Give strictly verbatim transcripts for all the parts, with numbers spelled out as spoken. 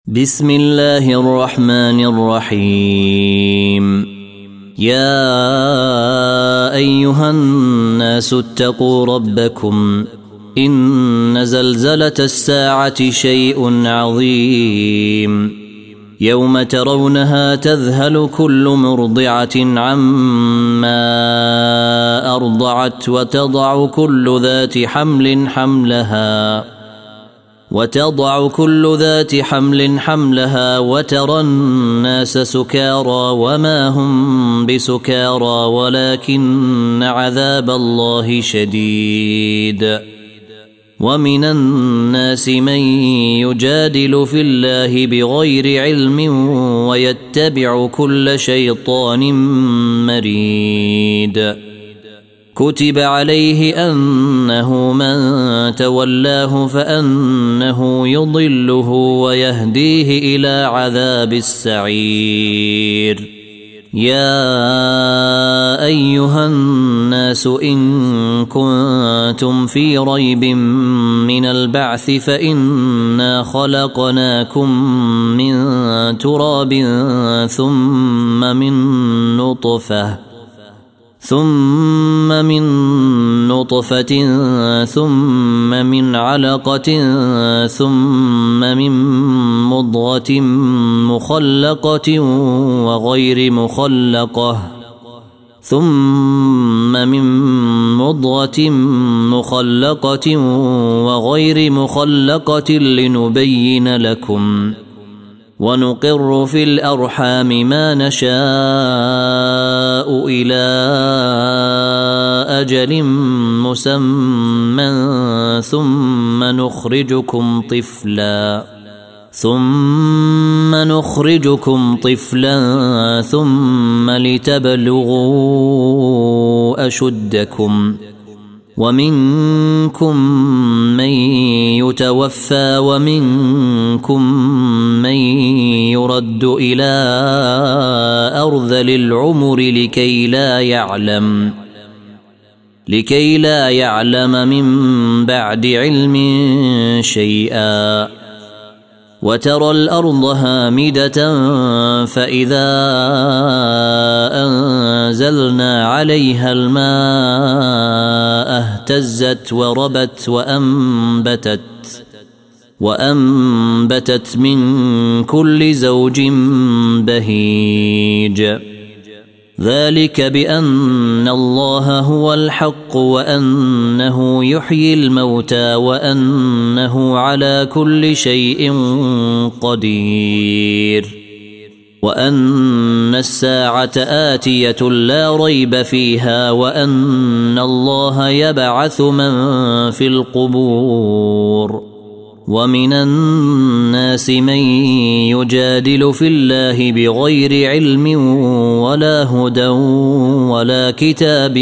بسم الله الرحمن الرحيم. يا أيها الناس اتقوا ربكم إن زلزلة الساعة شيء عظيم يوم ترونها تذهل كل مرضعة عما أرضعت وتضع كل ذات حمل حملها وتضع كل ذات حمل حملها وترى الناس سكارى وما هم بسكارى ولكن عذاب الله شديد. ومن الناس من يجادل في الله بغير علم ويتبع كل شيطان مريد. كتب عليه أنه من تولاه فأنه يضله ويهديه إلى عذاب السعير. يا أيها الناس إن كنتم في ريب من البعث فإنا خلقناكم من تراب ثم من نطفة ثم من نطفة ثم من علقة ثم من مضغة مخلقة وغير مخلقة ثم من مضغة مخلقة وغير مخلقة لنبين لكم ونقر في الأرحام ما نشاء إلى أجل مسمى ثم نخرجكم طفلا ثم نخرجكم طفلا ثم لتبلغوا أشدكم ومنكم من يتوفى ومنكم من يرد إلى أرذل العمر لكي لا يعلم لكي لا يعلم من بعد علم شيئا. وترى الأرض هامدة فإذا أنزلنا عليها الماء اهتزت وربت وأنبتت وأنبتت من كل زوج بهيج. ذلك بأن الله هو الحق وأنه يحيي الموتى وأنه على كل شيء قدير وأن الساعة آتية لا ريب فيها وأن الله يبعث من في القبور. ومن الناس من يجادل في الله بغير علم ولا هدى ولا كتاب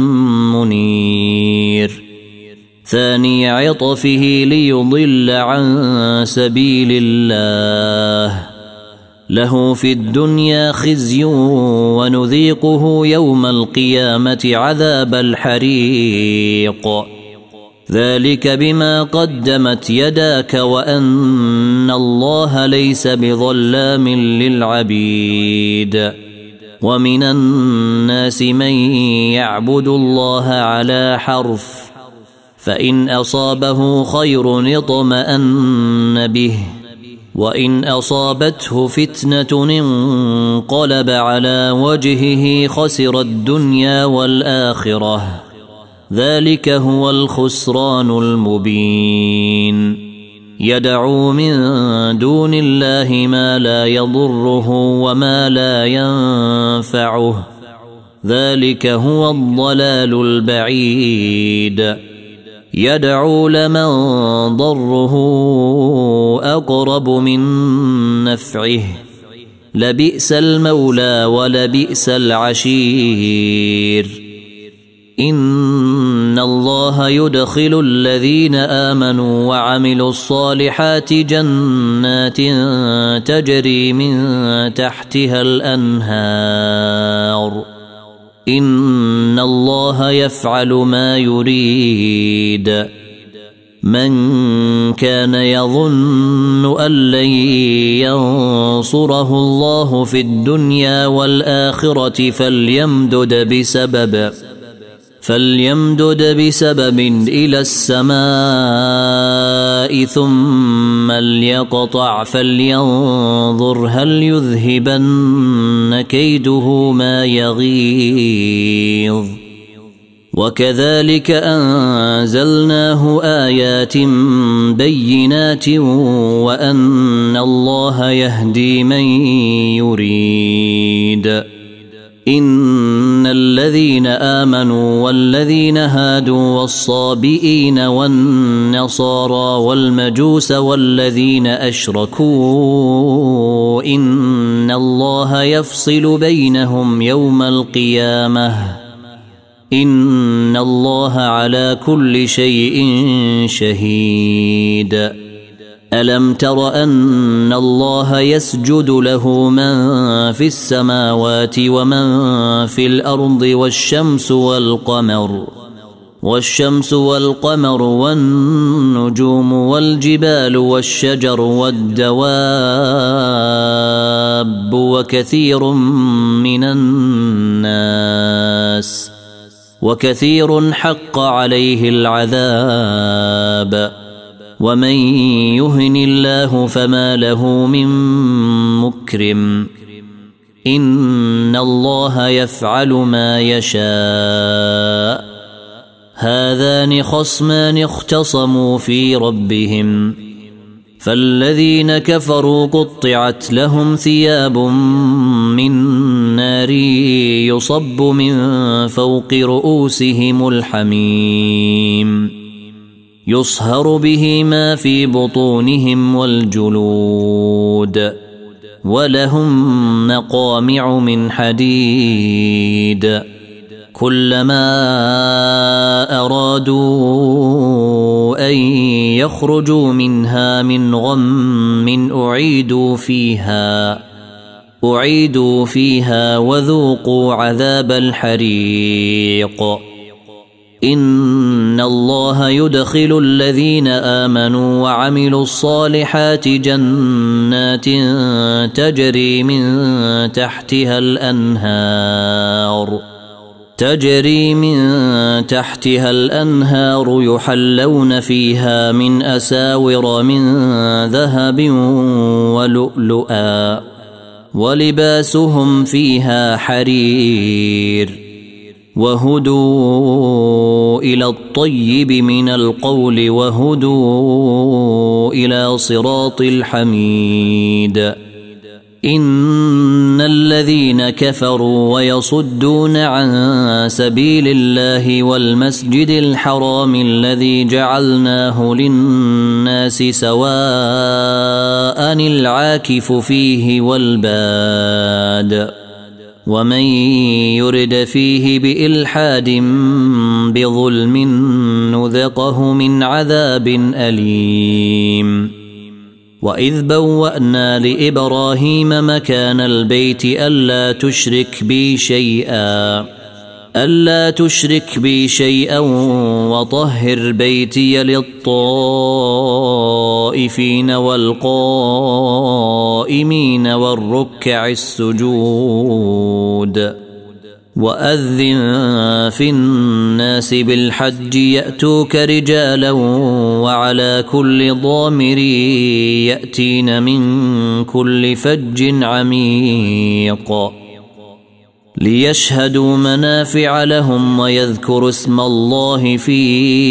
منير. ثاني عطفه ليضل عن سبيل الله له في الدنيا خزي ونذيقه يوم القيامة عذاب الحريق. ذلك بما قدمت يداك وأن الله ليس بظلام للعبيد. ومن الناس من يعبد الله على حرف فإن أصابه خير اطمأن به وإن أصابته فتنة انقلب على وجهه خسر الدنيا والآخرة. ذلك هو الخسران المبين. يدعو من دون الله ما لا يضره وما لا ينفعه. ذلك هو الضلال البعيد. يدعو لمن ضره أقرب من نفعه لبئس المولى ولبئس العشير. إن الله يدخل الذين آمنوا وعملوا الصالحات جنات تجري من تحتها الأنهار. إن الله يفعل ما يريد. من كان يظن أن لن ينصره الله في الدنيا والآخرة فليمدد بسبب فليمدد بسبب إلى السماء ثم ليقطع فلينظر هل يذهبن كيده ما يغيظ وكذلك أنزلناه آيات بينات وأن الله يهدي من يريد إن الذين آمنوا والذين هادوا والصابئين والنصارى والمجوس والذين أشركوا إن الله يفصل بينهم يوم القيامة إن الله على كل شيء شهيد ألم تر أن الله يسجد له من في السماوات ومن في الأرض والشمس والقمر والشمس والقمر والنجوم والجبال والشجر والدواب وكثير من الناس وكثير حق عليه العذاب ومن يهن الله فما له من مكرم إن الله يفعل ما يشاء هذان خصمان اختصموا في ربهم فالذين كفروا قطعت لهم ثياب من نار يصب من فوق رؤوسهم الحميم يصهر به ما في بطونهم والجلود ولهم مقامع من حديد كلما أرادوا أن يخرجوا منها من غم أعيدوا فيها أعيدوا فيها وذوقوا عذاب الحريق إن الله يدخل الذين آمنوا وعملوا الصالحات جنات تجري من تحتها الأنهار تجري من تحتها الأنهار يحلون فيها من أساور من ذهب ولؤلؤا ولباسهم فيها حرير وهدوا إلى الطيب من القول وهدوا إلى صراط الحميد إن الذين كفروا ويصدون عن سبيل الله والمسجد الحرام الذي جعلناه للناس سواء العاكف فيه والباد ومن يرد فيه بإلحاد بظلم نذقه من عذاب أليم وإذ بوأنا لإبراهيم مكان البيت ألا تشرك بي شيئا ألا تشرك بي شيئا وطهر بيتي للطائفين والقائمين والركع السجود وأذن في الناس بالحج يأتوك رجالا وعلى كل ضامر يأتين من كل فج عميق ليشهدوا منافع لهم ويذكروا اسم الله في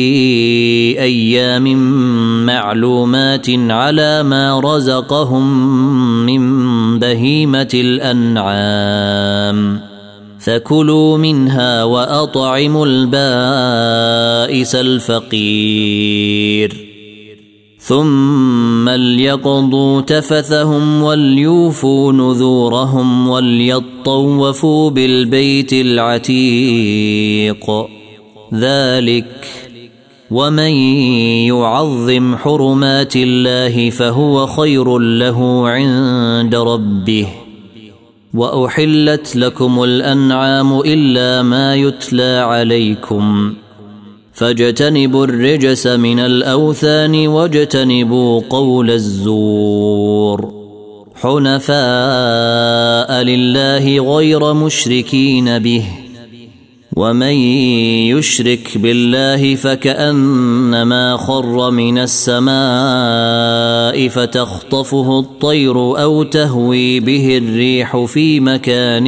أيام معلومات على ما رزقهم من بهيمة الأنعام فكلوا منها وأطعموا البائس الفقير ثم ليقضوا تفثهم وليوفوا نذورهم وليطوفوا بالبيت العتيق ذلك ومن يعظم حرمات الله فهو خير له عند ربه وأحلت لكم الأنعام إلا ما يتلى عليكم فاجتنبوا الرجس من الأوثان واجتنبوا قول الزور حنفاء لله غير مشركين به ومن يشرك بالله فكأنما خر من السماء فتخطفه الطير أو تهوي به الريح في مكان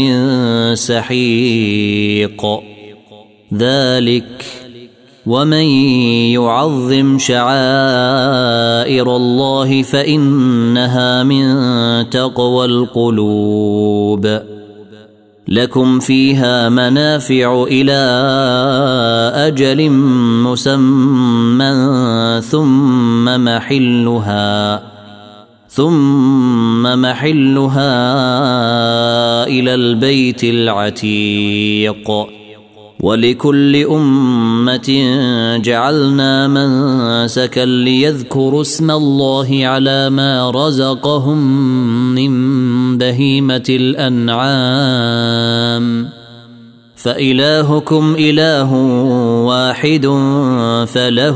سحيق ذلك ومن يعظم شعائر الله فإنها من تقوى القلوب لكم فيها منافع إلى أجل مسمى ثم محلها ثم محلها إلى البيت العتيق ولكل أمة جعلنا منسكا ليذكروا اسم الله على ما رزقهم من بهيمة الأنعام فإلهكم إله واحد فله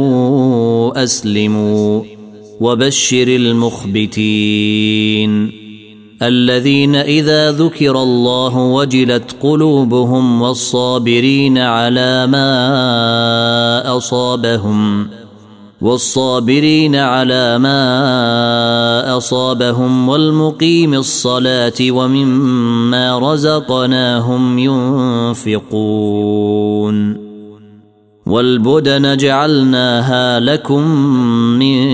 أسلموا وبشر المخبتين الذين إذا ذكر الله وجلت قلوبهم والصابرين على ما أصابهم والصابرين على ما أصابهم والمقيم الصلاة ومما رزقناهم ينفقون والبدن جعلناها لكم من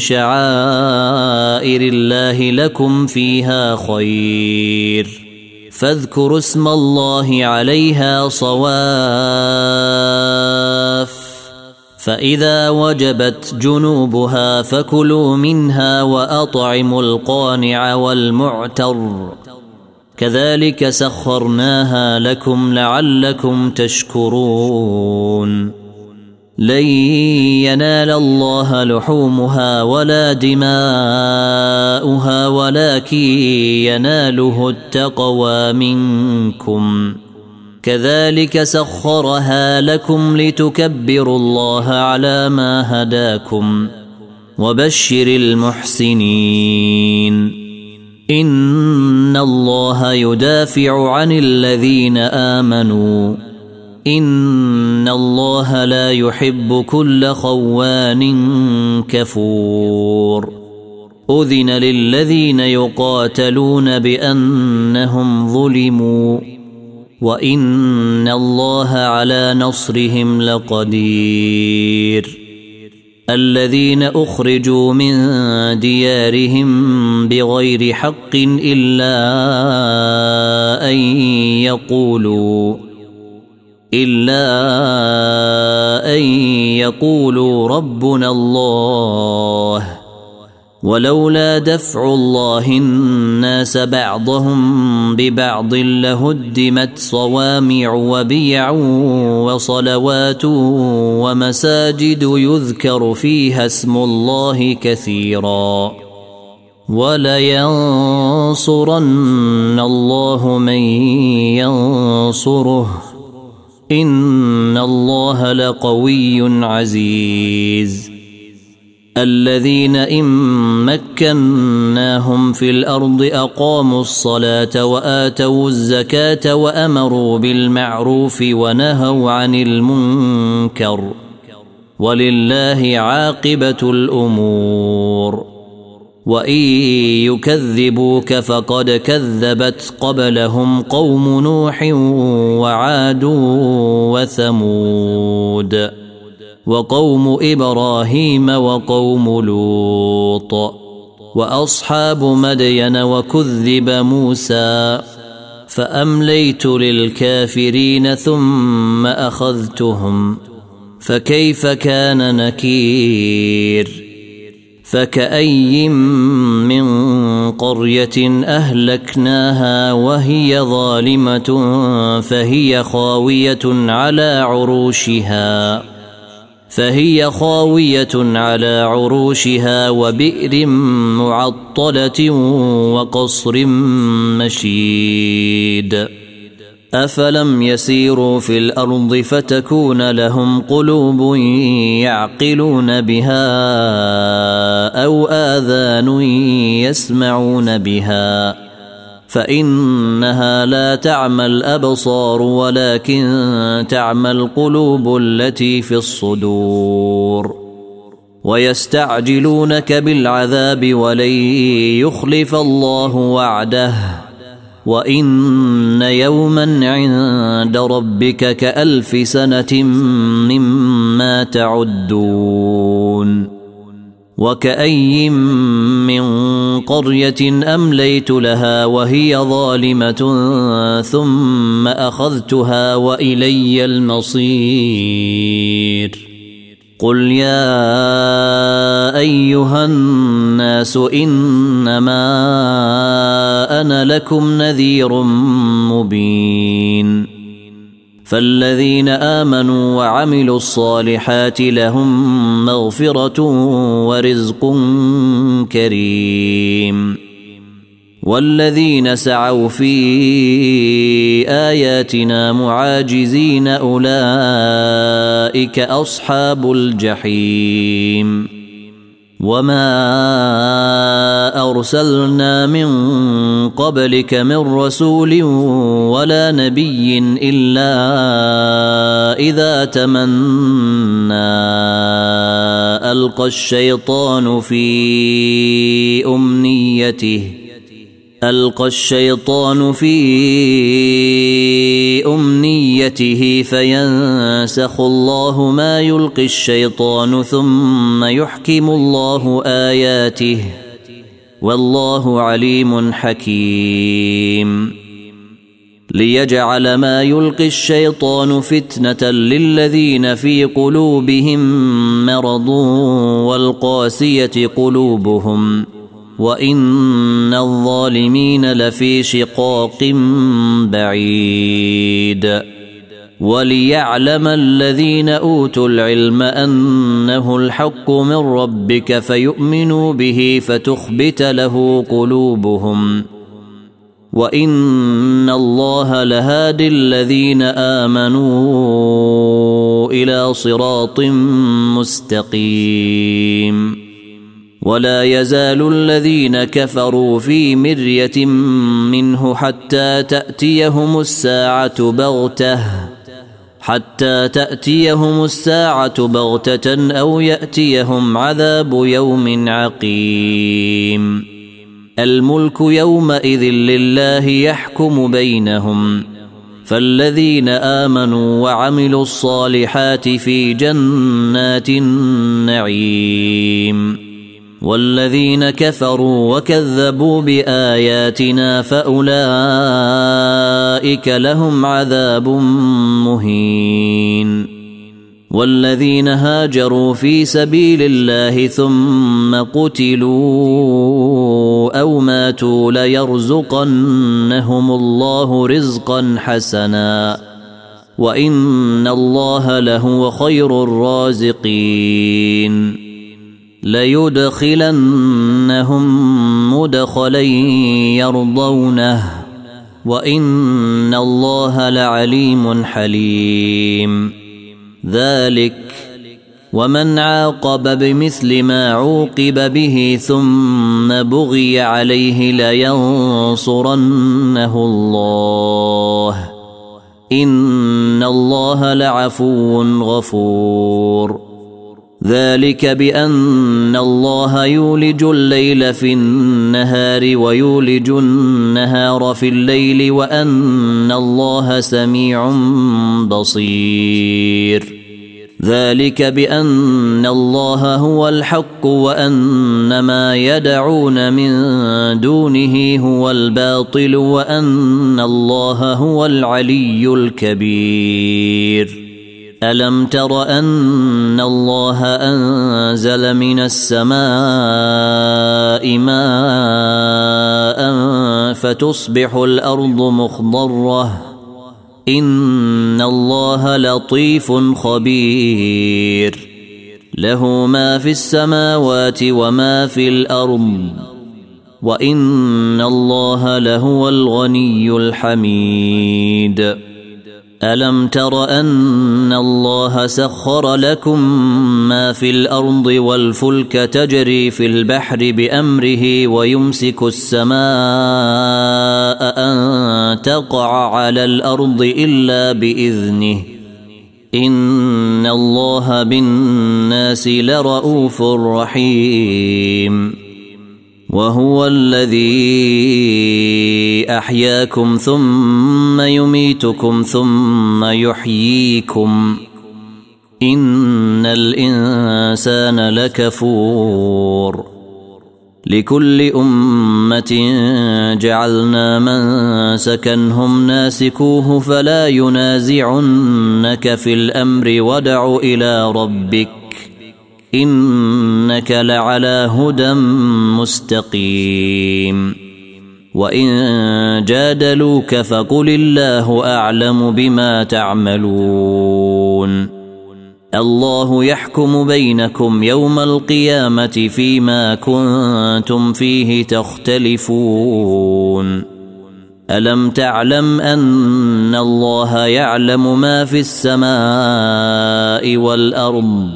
شعائر الله لكم فيها خير فاذكروا اسم الله عليها صواف فإذا وجبت جنوبها فكلوا منها وأطعموا القانع والمعتر كذلك سخرناها لكم لعلكم تشكرون لن ينال الله لحومها ولا دماؤها ولكن يناله التقوى منكم كذلك سخرها لكم لتكبروا الله على ما هداكم وبشر المحسنين إن الله يدافع عن الذين آمنوا إن الله لا يحب كل خوان كفور أذن للذين يقاتلون بأنهم ظلموا وإن الله على نصرهم لقدير الذين أخرجوا من ديارهم بغير حق إلا أن يقولوا إلا أن يقولوا ربنا الله ولولا دفع الله الناس بعضهم ببعض لهدمت صوامع وبيع وصلوات ومساجد يذكر فيها اسم الله كثيرا ولينصرن الله من ينصره إن الله لقوي عزيز الذين إن مكناهم في الأرض أقاموا الصلاة وآتوا الزكاة وأمروا بالمعروف ونهوا عن المنكر ولله عاقبة الأمور وإن يكذبوك فقد كذبت قبلهم قوم نوح وعاد وثمود وقوم إبراهيم وقوم لوط وأصحاب مدين وكذب موسى فأمليت للكافرين ثم أخذتهم فكيف كان نكير فكأي من قرية أهلكناها وهي ظالمة فهي خاوية على عروشها فهي خاوية على عروشها وبئر معطلة وقصر مشيد أفلم يسيروا في الأرض فتكون لهم قلوب يعقلون بها أو آذان يسمعون بها فإنها لا تعمى الأبصار ولكن تعمى القلوب التي في الصدور ويستعجلونك بالعذاب ولن يخلف الله وعده وإن يوما عند ربك كألف سنة مما تعدون وكأي من قرية أمليت لها وهي ظالمة ثم أخذتها وإلي المصير قل يا أيها الناس إنما أنا لكم نذير مبين فالذين آمنوا وعملوا الصالحات لهم مغفرة ورزق كريم والذين سعوا في آياتنا معاجزين أولئك أصحاب الجحيم وما أرسلنا من قبلك من رسول ولا نبي إلا إذا تمنى ألقى الشيطان في أمنيته ألقى الشيطان في أمنيته فينسخ الله ما يلقي الشيطان ثم يحكم الله آياته والله عليم حكيم ليجعل ما يلقي الشيطان فتنة للذين في قلوبهم مرض والقاسية قلوبهم وإن الظالمين لفي شقاق بعيد وليعلم الذين أوتوا العلم أنه الحق من ربك فيؤمنوا به فتخبت له قلوبهم وإن الله لهادي الذين آمنوا إلى صراط مستقيم ولا يزال الذين كفروا في مرية منه حتى تأتيهم الساعة بغتة حتى تأتيهم الساعة بغتة أو يأتيهم عذاب يوم عقيم الملك يومئذ لله يحكم بينهم فالذين آمنوا وعملوا الصالحات في جنات النعيم والذين كفروا وكذبوا بآياتنا فأولئك لهم عذاب مهين والذين هاجروا في سبيل الله ثم قتلوا أو ماتوا ليرزقنهم الله رزقا حسنا وإن الله لهو خير الرازقين ليدخلنهم مدخلا يرضونه وإن الله لعليم حليم ذلك ومن عاقب بمثل ما عوقب به ثم بغي عليه لينصرنه الله إن الله لعفو غفور ذلك بأن الله يولج الليل في النهار ويولج النهار في الليل وأن الله سميع بصير ذلك بأن الله هو الحق وأن ما يدعون من دونه هو الباطل وأن الله هو العلي الكبير ألم تر أن الله أنزل من السماء ماء فتصبح الأرض مخضرة إن الله لطيف خبير له ما في السماوات وما في الأرض وإن الله لهو الغني الحميد. ألم تر أن الله سخر لكم ما في الأرض والفلك تجري في البحر بأمره ويمسك السماء أن تقع على الأرض إلا بإذنه إن الله بالناس لرؤوف رحيم. وهو الذي أحياكم ثم يميتكم ثم يحييكم إن الإنسان لكفور. لكل أمة جعلنا منسكا هم ناسكوه فلا ينازعنك في الأمر وادع إلى ربك إنك لعلى هدى مستقيم. وإن جادلوك فقل الله أعلم بما تعملون. الله يحكم بينكم يوم القيامة فيما كنتم فيه تختلفون. ألم تعلم أن الله يعلم ما في السماء والأرض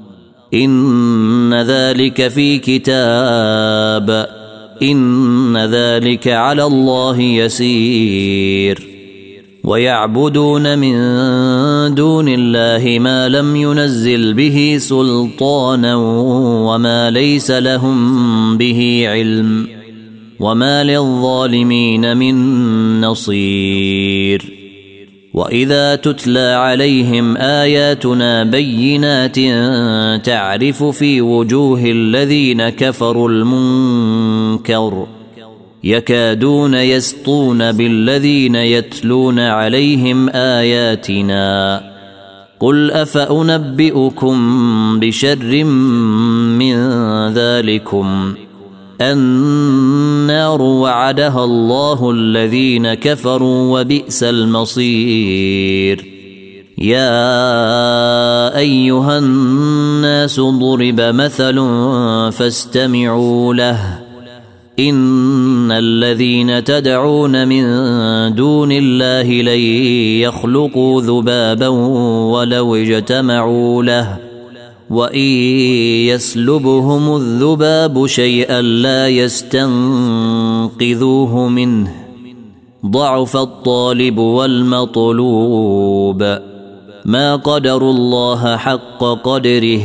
إن ذلك في كتاب إن ذلك على الله يسير. ويعبدون من دون الله ما لم ينزل به سلطانا وما ليس لهم به علم وما للظالمين من نصير. وإذا تتلى عليهم آياتنا بينات تعرف في وجوه الذين كفروا المنكر يكادون يسطون بالذين يتلون عليهم آياتنا. قل أفأنبئكم بشر من ذلكم النار وعدها الله الذين كفروا وبئس المصير. يا أيها الناس ضرب مثل فاستمعوا له إن الذين تدعون من دون الله لن يخلقوا ذبابا ولو اجتمعوا له وإن يسلبهم الذباب شيئا لا يستنقذوه منه ضعف الطالب والمطلوب. ما قدروا الله حق قدره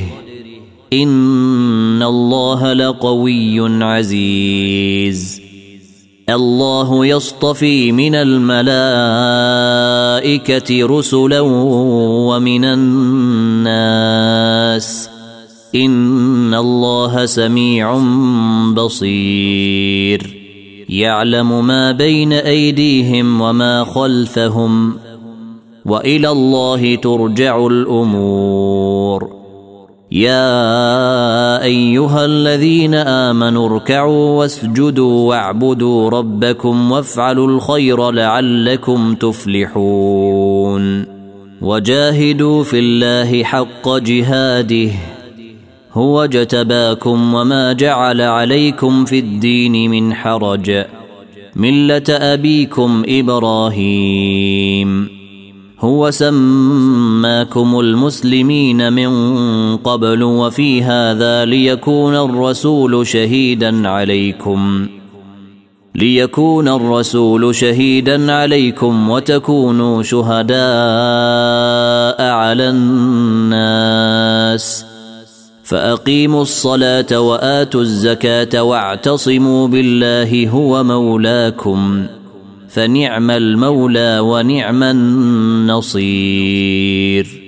إن الله لقوي عزيز. الله يصطفي من الملائكة رسلا ومن الناس إن الله سميع بصير. يعلم ما بين أيديهم وما خلفهم وإلى الله ترجع الأمور. يا أيها الذين آمنوا اركعوا واسجدوا واعبدوا ربكم وافعلوا الخير لعلكم تفلحون. وجاهدوا في الله حق جهاده هو اجتباكم وما جعل عليكم في الدين من حرج ملة أبيكم إبراهيم هو سماكم المسلمين من قبل وفي هذا ليكون الرسول شهيدا عليكم ليكون الرسول شهيدا عليكم وتكونوا شهداء على الناس. فأقيموا الصلاة وآتوا الزكاة واعتصموا بالله هو مولاكم فنعم المولى ونعم النصير.